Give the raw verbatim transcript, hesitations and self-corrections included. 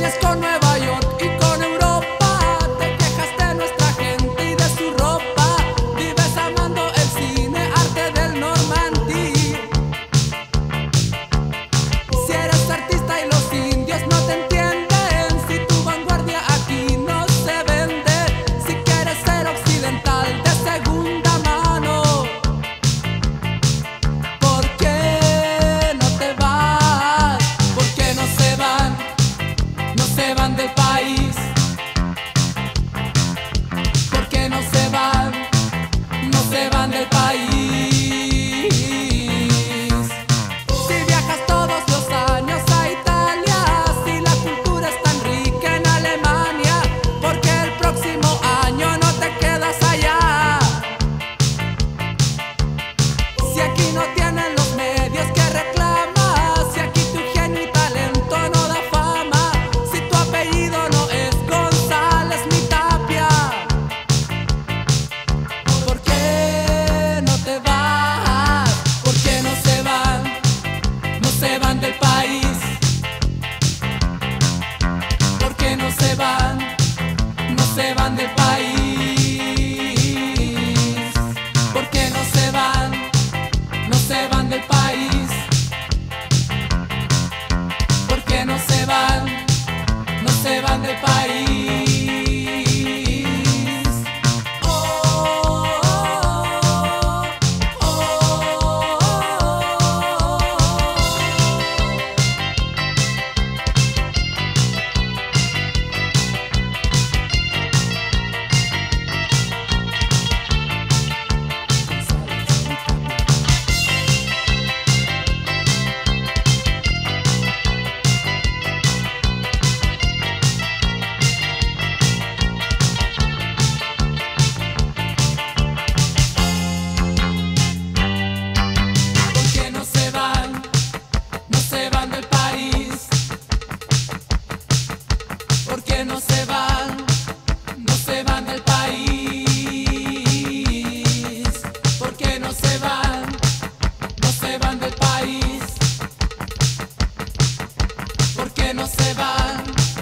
Sueñas con Nueva York y con Europa, te quejas de nuestra gente y de su ropa. Vives amando el cine, arte del Normandí. Si eres artista y los indios no te entienden, si tu vanguardia aquí no se vende, si quieres ser occidental de segunda mano, ¿por qué no te vas? ¿Por qué no se van? No se van del país. ¿Por qué no se van? No se van del país. Si viajas todos los años a Italia, si la cultura es tan rica en Alemania, ¿por qué el próximo año no te quedas allá? Si aquí no tienen los medios que reclamas, si aquí tu genio y talento no da fama, si tu apellido no es González ni Tapia, ¿por qué no te vas? ¿Por qué no se van? No se van del país. ¿Por qué no se van? No se van del país. ¿Por qué no se van? No se van del país. ¿Por qué no se van? No se van del país. Oh, oh, oh, oh. ¿Por qué no se van? No se van del país. ¿Por qué no se van? No se van del país. ¿Por qué no se van? No se van del país. ¿Por qué no se van?